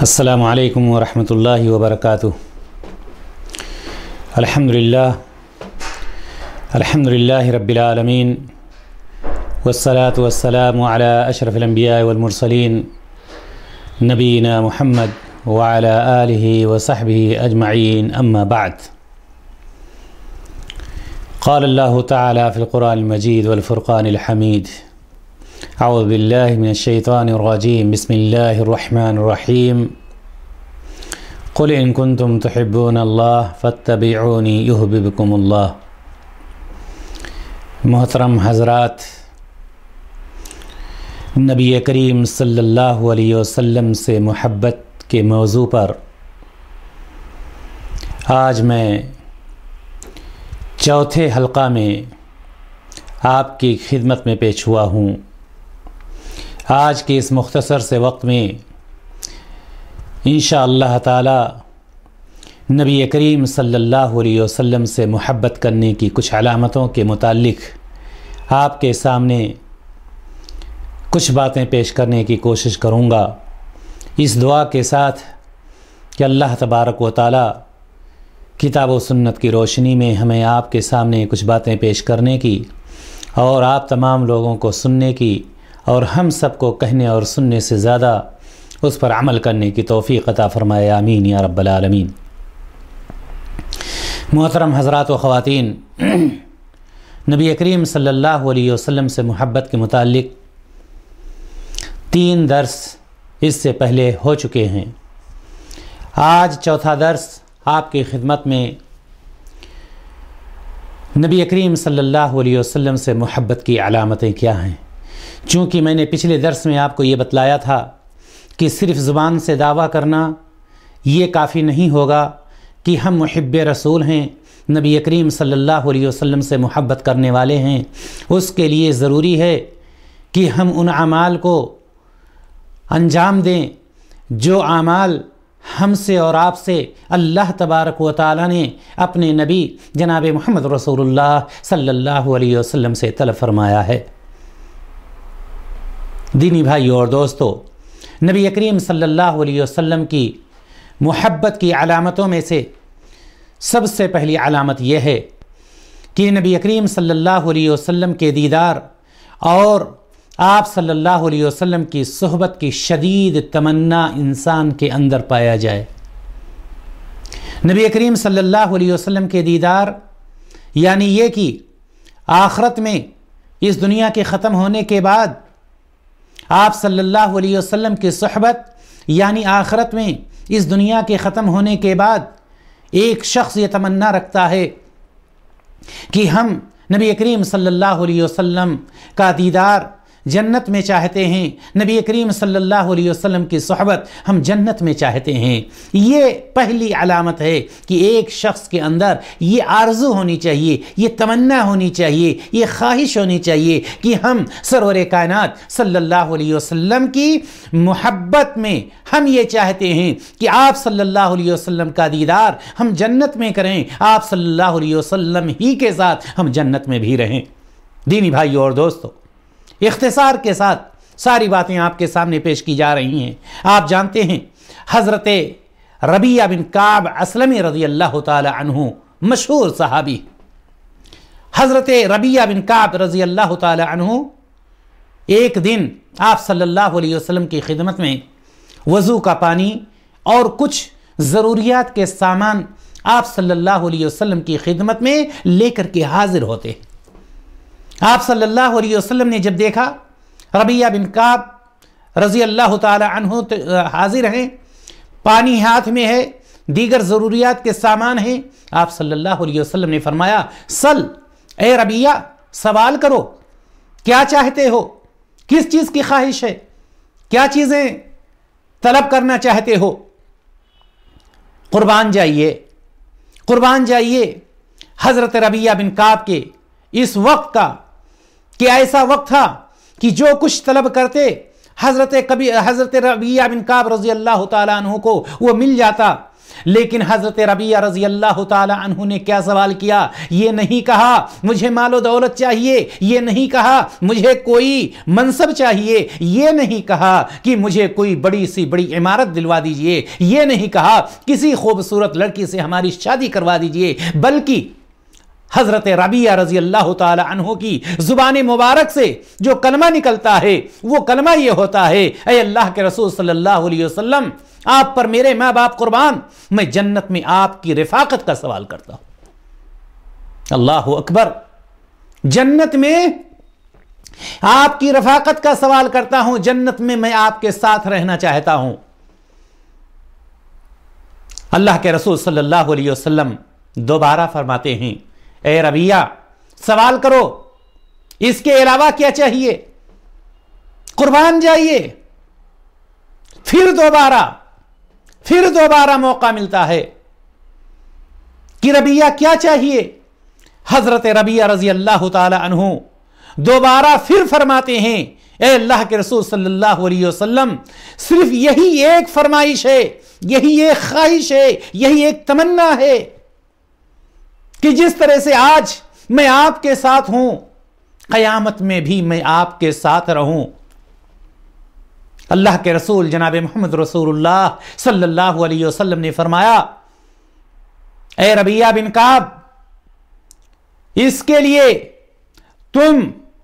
السلام علیکم ورحمۃ اللہ وبرکاتہ۔ الحمد للہ رب العالمین والصلاة والسلام علی اشرف الانبیاء والمرسلین نبینا محمد وعلی آلہ وصحبہ اجمعین، اما بعد۔ قال اللہ تعالی فی القرآن المجید والفرقان الحمید، اعوذ باللہ من الشیطان الرجیم، بسم اللہ الرحمن الرحیم، قل ان کنتم تحبون اللہ فاتبعونی یحببکم اللہ۔ محترم حضرات، نبی کریم صلی اللہ علیہ وسلم سے محبت کے موضوع پر آج میں چوتھے حلقہ میں آپ کی خدمت میں پیش ہوا ہوں۔ آج کے اس مختصر سے وقت میں انشاءاللہ تعالی نبی کریم صلی اللہ علیہ وسلم سے محبت کرنے کی کچھ علامتوں کے متعلق آپ کے سامنے کچھ باتیں پیش کرنے کی کوشش کروں گا، اس دعا کے ساتھ کہ اللہ تبارک و تعالی کتاب و سنت کی روشنی میں ہمیں آپ کے سامنے کچھ باتیں پیش کرنے کی اور آپ تمام لوگوں کو سننے کی اور ہم سب کو کہنے اور سننے سے زیادہ اس پر عمل کرنے کی توفیق عطا فرمائے، آمین یا رب العالمین۔ محترم حضرات و خواتین، نبی کریم صلی اللہ علیہ وسلم سے محبت کے متعلق 3 درس اس سے پہلے ہو چکے ہیں۔ آج چوتھا درس آپ کی خدمت میں نبی کریم صلی اللہ علیہ وسلم سے محبت کی علامتیں کیا ہیں۔ چونکہ میں نے پچھلے درس میں آپ کو یہ بتلایا تھا کہ صرف زبان سے دعویٰ کرنا یہ کافی نہیں ہوگا کہ ہم محب رسول ہیں، نبی کریم صلی اللہ علیہ وسلم سے محبت کرنے والے ہیں۔ اس کے لیے ضروری ہے کہ ہم ان اعمال کو انجام دیں جو اعمال ہم سے اور آپ سے اللہ تبارک و تعالی نے اپنے نبی جناب محمد رسول اللہ صلی اللہ علیہ وسلم سے طلب فرمایا ہے۔ دینی بھائیو اور دوستو، نبی کریم صلی اللہ علیہ وسلم کی محبت کی علامتوں میں سے سب سے پہلی علامت یہ ہے کہ نبی کریم صلی اللہ علیہ وسلم کے دیدار اور آپ صلی اللہ علیہ وسلم کی صحبت کی شدید تمنا انسان کے اندر پایا جائے۔ نبی کریم صلی اللہ علیہ وسلم کے دیدار یعنی یہ کہ آخرت میں اس دنیا کے ختم ہونے کے بعد آپ صلی اللہ علیہ وسلم کی صحبت یعنی آخرت میں اس دنیا کے ختم ہونے کے بعد ایک شخص یہ تمنا رکھتا ہے کہ ہم نبی کریم صلی اللہ علیہ وسلم کا دیدار جنت میں چاہتے ہیں، نبی کریم صلی اللہ علیہ وسلم کی صحبت ہم جنت میں چاہتے ہیں۔ یہ پہلی علامت ہے کہ ایک شخص کے اندر یہ آرزو ہونی چاہیے، یہ تمنا ہونی چاہیے، یہ خواہش ہونی چاہیے کہ ہم سرور کائنات صلی اللہ علیہ وسلم کی محبت میں ہم یہ چاہتے ہیں کہ آپ صلی اللہ علیہ وسلم کا دیدار ہم جنت میں کریں، آپ صلی اللہ علیہ وسلم ہی کے ساتھ ہم جنت میں بھی رہیں۔ دینی بھائیو اور دوستو، اختصار کے ساتھ ساری باتیں آپ کے سامنے پیش کی جا رہی ہیں۔ آپ جانتے ہیں حضرت ربیعہ بن کعب اسلمی رضی اللہ تعالی عنہ مشہور صحابی، حضرت ربیعہ بن کعب رضی اللہ تعالی عنہ ایک دن آپ صلی اللہ علیہ وسلم کی خدمت میں وضو کا پانی اور کچھ ضروریات کے سامان آپ صلی اللہ علیہ وسلم کی خدمت میں لے کر کے حاضر ہوتے ہیں۔ آپ صلی اللہ علیہ وسلم نے جب دیکھا ربیعہ بن کعب رضی اللہ تعالی عنہ حاضر ہیں، پانی ہاتھ میں ہے، دیگر ضروریات کے سامان ہیں، آپ صلی اللہ علیہ وسلم نے فرمایا، سل اے ربیعہ، سوال کرو، کیا چاہتے ہو، کس چیز کی خواہش ہے، کیا چیزیں طلب کرنا چاہتے ہو، قربان جائیے۔ حضرت ربیعہ بن کعب کے اس وقت کا کہ ایسا وقت تھا کہ جو کچھ طلب کرتے حضرت ربیعہ بن کعب رضی اللہ تعالیٰ عنہ کو وہ مل جاتا۔ لیکن حضرت ربیہ رضی اللہ تعالی عنہ نے کیا سوال کیا؟ یہ نہیں کہا مجھے مال و دولت چاہیے، یہ نہیں کہا مجھے کوئی منصب چاہیے، یہ نہیں کہا کہ مجھے کوئی بڑی سی بڑی عمارت دلوا دیجئے، یہ نہیں کہا کسی خوبصورت لڑکی سے ہماری شادی کروا دیجئے، بلکہ حضرت ربیہ رضی اللہ تعالی عنہ کی زبان مبارک سے جو کلمہ نکلتا ہے وہ کلمہ یہ ہوتا ہے، اے اللہ کے رسول صلی اللہ علیہ وسلم، آپ پر میرے ماں باپ قربان، میں جنت میں آپ کی رفاقت کا سوال کرتا ہوں۔ اللہ اکبر، جنت میں آپ کی رفاقت کا سوال کرتا ہوں، جنت میں میں آپ کے ساتھ رہنا چاہتا ہوں۔ اللہ کے رسول صلی اللہ علیہ وسلم دوبارہ فرماتے ہیں، اے ربیہ سوال کرو، اس کے علاوہ کیا چاہیے؟ قربان جائیے۔ پھر دوبارہ موقع ملتا ہے کہ ربیہ کیا چاہیے؟ حضرت ربیہ رضی اللہ تعالی عنہ دوبارہ پھر فرماتے ہیں، اے اللہ کے رسول صلی اللہ علیہ وسلم، صرف یہی ایک فرمائش ہے، یہی ایک خواہش ہے، یہی ایک تمنا ہے کہ جس طرح سے آج میں آپ کے ساتھ ہوں، قیامت میں بھی میں آپ کے ساتھ رہوں۔ اللہ کے رسول جناب محمد رسول اللہ صلی اللہ علیہ وسلم نے فرمایا، اے ربیہ بن کعب، اس کے لیے تم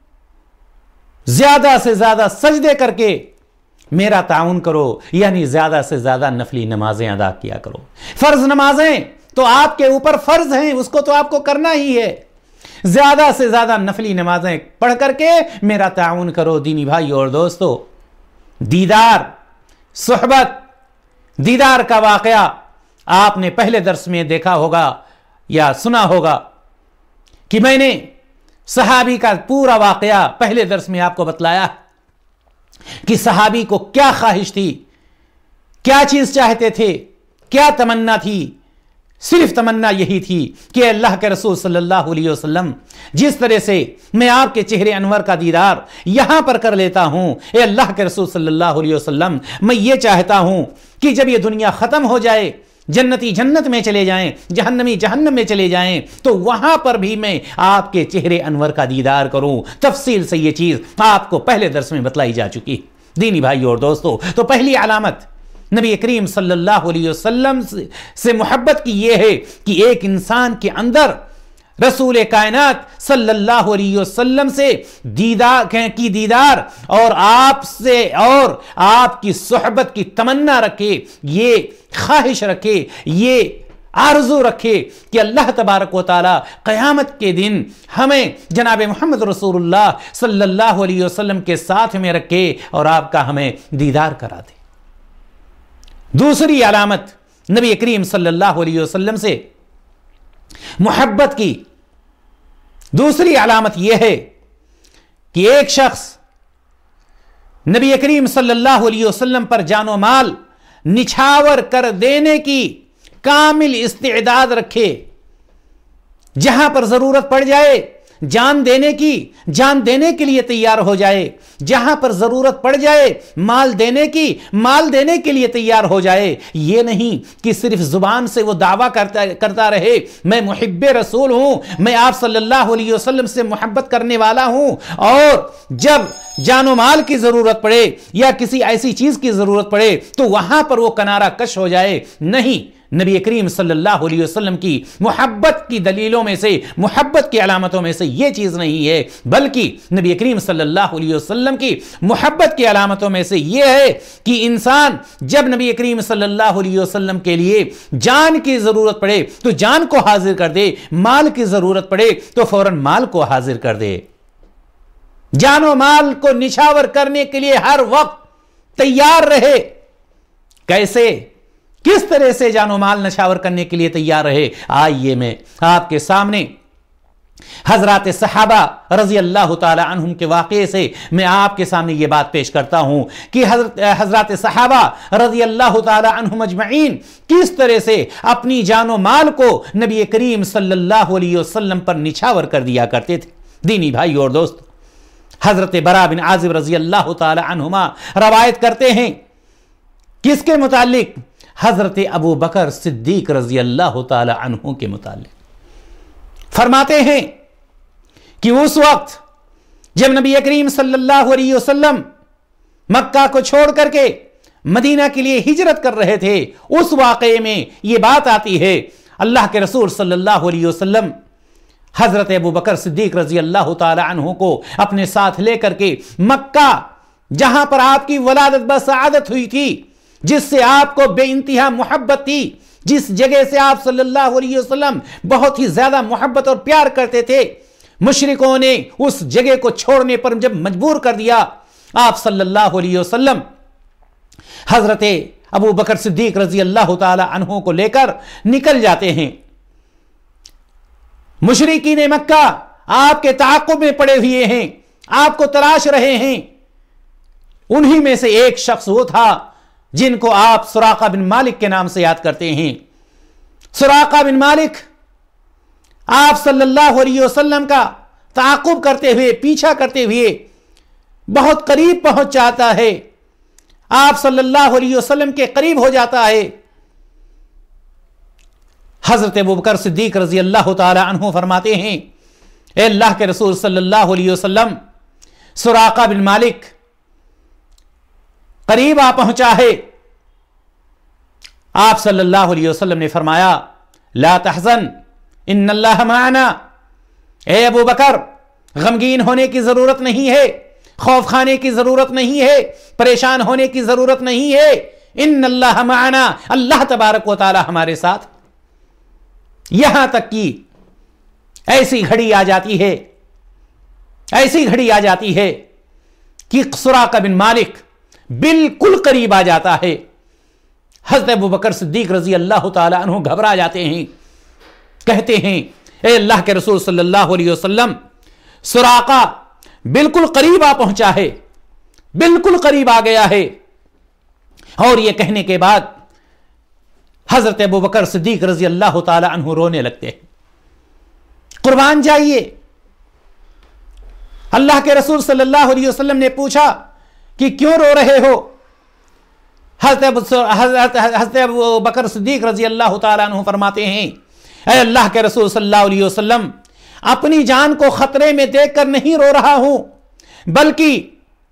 زیادہ سے زیادہ سجدے کر کے میرا تعاون کرو، یعنی زیادہ سے زیادہ نفلی نمازیں ادا کیا کرو۔ فرض نمازیں تو آپ کے اوپر فرض ہیں، اس کو تو آپ کو کرنا ہی ہے، زیادہ سے زیادہ نفلی نمازیں پڑھ کر کے میرا تعاون کرو۔ دینی بھائی اور دوستو، دیدار، صحبت، دیدار کا واقعہ آپ نے پہلے درس میں دیکھا ہوگا یا سنا ہوگا کہ میں نے صحابی کا پورا واقعہ پہلے درس میں آپ کو بتلایا کہ صحابی کو کیا خواہش تھی، کیا چیز چاہتے تھے، کیا تمنا تھی۔ صرف تمنا یہی تھی کہ اللہ کے رسول صلی اللہ علیہ وسلم، جس طرح سے میں آپ کے چہرے انور کا دیدار یہاں پر کر لیتا ہوں، اے اللہ کے رسول صلی اللہ علیہ وسلم، میں یہ چاہتا ہوں کہ جب یہ دنیا ختم ہو جائے، جنتی جنت میں چلے جائیں، جہنمی جہنم میں چلے جائیں، تو وہاں پر بھی میں آپ کے چہرے انور کا دیدار کروں۔ تفصیل سے یہ چیز آپ کو پہلے درس میں بتلائی جا چکی۔ دینی بھائی اور دوستو، تو پہلی علامت نبی کریم صلی اللہ علیہ وسلم سے محبت کی یہ ہے کہ ایک انسان کے اندر رسول کائنات صلی اللہ علیہ وسلم سے دیدار اور آپ سے اور آپ کی صحبت کی تمنا رکھے، یہ خواہش رکھے، یہ آرزو رکھے کہ اللہ تبارک و تعالی قیامت کے دن ہمیں جناب محمد رسول اللہ صلی اللہ علیہ وسلم کے ساتھ میں رکھے اور آپ کا ہمیں دیدار کرا دے۔ دوسری علامت نبی کریم صلی اللہ علیہ وسلم سے محبت کی دوسری علامت یہ ہے کہ ایک شخص نبی کریم صلی اللہ علیہ وسلم پر جان و مال نچھاور کر دینے کی کامل استعداد رکھے، جہاں پر ضرورت پڑ جائے جان دینے کے لیے تیار ہو جائے، جہاں پر ضرورت پڑ جائے مال دینے کے لیے تیار ہو جائے۔ یہ نہیں کہ صرف زبان سے وہ دعویٰ کرتا رہے میں محب رسول ہوں، میں آپ صلی اللہ علیہ وسلم سے محبت کرنے والا ہوں، اور جب جان و مال کی ضرورت پڑے یا کسی ایسی چیز کی ضرورت پڑے تو وہاں پر وہ کنارہ کش ہو جائے۔ نہیں، نبی کریم صلی اللہ علیہ وسلم کی محبت کی دلیلوں میں سے، محبت کی علامتوں میں سے یہ چیز نہیں ہے، بلکہ نبی کریم صلی اللہ علیہ وسلم کی محبت کی علامتوں میں سے یہ ہے کہ انسان جب نبی کریم صلی اللہ علیہ وسلم کے لیے جان کی ضرورت پڑے تو جان کو حاضر کر دے، مال کی ضرورت پڑے تو فوراً مال کو حاضر کر دے، جان و مال کو نچھاور کرنے کے لیے ہر وقت تیار رہے۔ کیسے، کس طرح سے جان و مال نچھاور کرنے کے لیے تیار رہے؟ آئیے میں آپ کے سامنے حضرات صحابہ رضی اللہ تعالی عنہم کے واقعے سے میں آپ کے سامنے یہ بات پیش کرتا ہوں کہ حضرات صحابہ رضی اللہ تعالی عنہم اجمعین کس طرح سے اپنی جان و مال کو نبی کریم صلی اللہ علیہ وسلم پر نچھاور کر دیا کرتے تھے۔ دینی بھائی اور دوست، حضرت برا بن عازب رضی اللہ تعالی عنہما روایت کرتے ہیں، کس کے متعلق؟ حضرت ابو بکر صدیق رضی اللہ تعالی عنہ کے متعلق فرماتے ہیں کہ اس وقت جب نبی کریم صلی اللہ علیہ وسلم مکہ کو چھوڑ کر کے مدینہ کے لیے ہجرت کر رہے تھے، اس واقعے میں یہ بات آتی ہے اللہ کے رسول صلی اللہ علیہ وسلم حضرت ابو بکر صدیق رضی اللہ تعالی عنہ کو اپنے ساتھ لے کر کے مکہ، جہاں پر آپ کی ولادت بسعادت ہوئی تھی، جس سے آپ کو بے انتہا محبت تھی، جس جگہ سے آپ صلی اللہ علیہ وسلم بہت ہی زیادہ محبت اور پیار کرتے تھے، مشرکوں نے اس جگہ کو چھوڑنے پر جب مجبور کر دیا، آپ صلی اللہ علیہ وسلم حضرت ابو بکر صدیق رضی اللہ تعالی عنہ کو لے کر نکل جاتے ہیں۔ مشرکین مکہ آپ کے تعاقب میں پڑے ہوئے ہیں، آپ کو تلاش رہے ہیں۔ انہی میں سے ایک شخص وہ تھا جن کو آپ سراقہ بن مالک کے نام سے یاد کرتے ہیں۔ سراقہ بن مالک آپ صلی اللہ علیہ وسلم کا تعاقب کرتے ہوئے، پیچھا کرتے ہوئے بہت قریب پہنچ جاتا ہے، آپ صلی اللہ علیہ وسلم کے قریب ہو جاتا ہے۔ حضرت ابوبکر صدیق رضی اللہ تعالی عنہ فرماتے ہیں، اے اللہ کے رسول صلی اللہ علیہ وسلم، سراقہ بن مالک قریب آ پہنچا ہے۔ آپ صلی اللہ علیہ وسلم نے فرمایا، لا تحزن ان اللہ معنا، اے ابو بکر غمگین ہونے کی ضرورت نہیں ہے، خوف کھانے کی ضرورت نہیں ہے، پریشان ہونے کی ضرورت نہیں ہے، ان اللہ معنا، اللہ تبارک و تعالی ہمارے ساتھ۔ یہاں تک کہ ایسی گھڑی آ جاتی ہے کہ سراقہ بن مالک بالکل قریب آ جاتا ہے۔ حضرت ابو بکر صدیق رضی اللہ تعالی عنہ گھبرا جاتے ہیں، کہتے ہیں، اے اللہ کے رسول صلی اللہ علیہ وسلم، سراقہ بالکل قریب آ پہنچا ہے، بالکل قریب آ گیا ہے۔ اور یہ کہنے کے بعد حضرت ابو بکر صدیق رضی اللہ تعالی عنہ رونے لگتے ہیں۔ قربان جائیے، اللہ کے رسول صلی اللہ علیہ وسلم نے پوچھا کہ کیوں رو رہے ہو؟ حضرت ابو بکر صدیق رضی اللہ تعالی عنہ فرماتے ہیں، اے اللہ کے رسول صلی اللہ علیہ وسلم، اپنی جان کو خطرے میں دیکھ کر نہیں رو رہا ہوں، بلکہ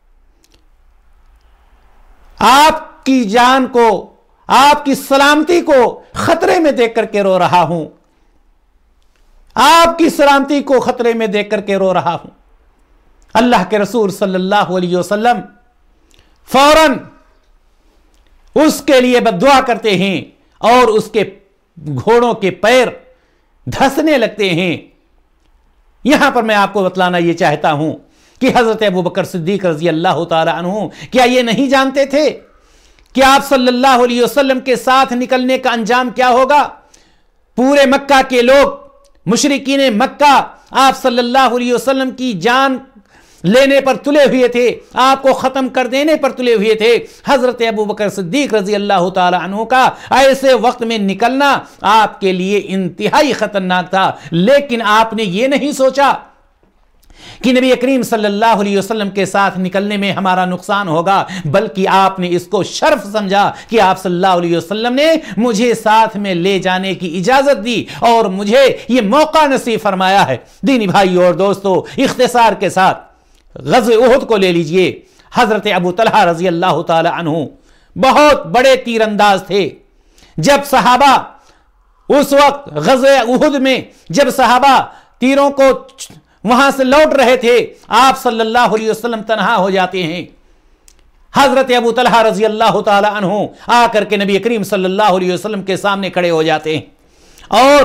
آپ کی جان کو، آپ کی سلامتی کو خطرے میں دیکھ کر کے رو رہا ہوں، آپ کی سلامتی کو خطرے میں دیکھ کر کے رو رہا ہوں۔ اللہ کے رسول صلی اللہ علیہ وسلم فوراً اس کے لیے بددعا کرتے ہیں اور اس کے گھوڑوں کے پیر دھسنے لگتے ہیں۔ یہاں پر میں آپ کو بتلانا یہ چاہتا ہوں کہ حضرت ابو بکر صدیق رضی اللہ تعالی عنہ کیا یہ نہیں جانتے تھے کہ آپ صلی اللہ علیہ وسلم کے ساتھ نکلنے کا انجام کیا ہوگا؟ پورے مکہ کے لوگ، مشرکین مکہ، آپ صلی اللہ علیہ وسلم کی جان لینے پر تلے ہوئے تھے، آپ کو ختم کر دینے پر تلے ہوئے تھے۔ حضرت ابو بکر صدیق رضی اللہ تعالی عنہ کا ایسے وقت میں نکلنا آپ کے لیے انتہائی خطرناک تھا، لیکن آپ نے یہ نہیں سوچا کہ نبی کریم صلی اللہ علیہ وسلم کے ساتھ نکلنے میں ہمارا نقصان ہوگا، بلکہ آپ نے اس کو شرف سمجھا کہ آپ صلی اللہ علیہ وسلم نے مجھے ساتھ میں لے جانے کی اجازت دی اور مجھے یہ موقع نصیب فرمایا ہے۔ دینی بھائی اور دوستو، اختصار کے ساتھ غزوہ احد کو لے لیجئے۔ حضرت ابو طلحہ رضی اللہ تعالی عنہ بہت بڑے تیر انداز تھے۔ جب صحابہ اس وقت غزوہ احد میں جب صحابہ تیروں کو وہاں سے لوٹ رہے تھے، آپ صلی اللہ علیہ وسلم تنہا ہو جاتے ہیں۔ حضرت ابو طلحہ رضی اللہ تعالی عنہ آ کر کے نبی کریم صلی اللہ علیہ وسلم کے سامنے کھڑے ہو جاتے ہیں اور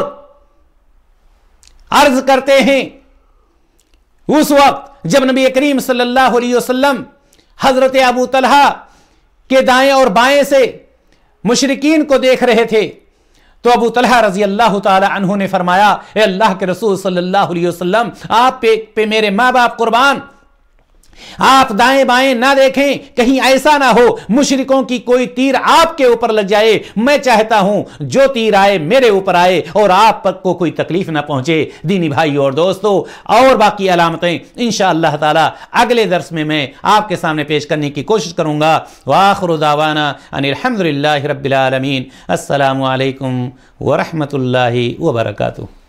عرض کرتے ہیں، اس وقت جب نبی کریم صلی اللہ علیہ وسلم حضرت ابو طلحہ کے دائیں اور بائیں سے مشرکین کو دیکھ رہے تھے، تو ابو طلحہ رضی اللہ تعالی عنہ نے فرمایا، اے اللہ کے رسول صلی اللہ علیہ وسلم، آپ پہ میرے ماں باپ قربان، آپ دائیں بائیں نہ دیکھیں، کہیں ایسا نہ ہو مشرکوں کی کوئی تیر آپ کے اوپر لگ جائے۔ میں چاہتا ہوں جو تیر آئے میرے اوپر آئے اور آپ کو کوئی تکلیف نہ پہنچے۔ دینی بھائی اور دوستو، اور باقی علامتیں انشاءاللہ تعالی اگلے درس میں آپ کے سامنے پیش کرنے کی کوشش کروں گا۔ وآخر دعوانا ان الحمدللہ رب العالمین۔ السلام علیکم ورحمۃ اللہ وبرکاتہ۔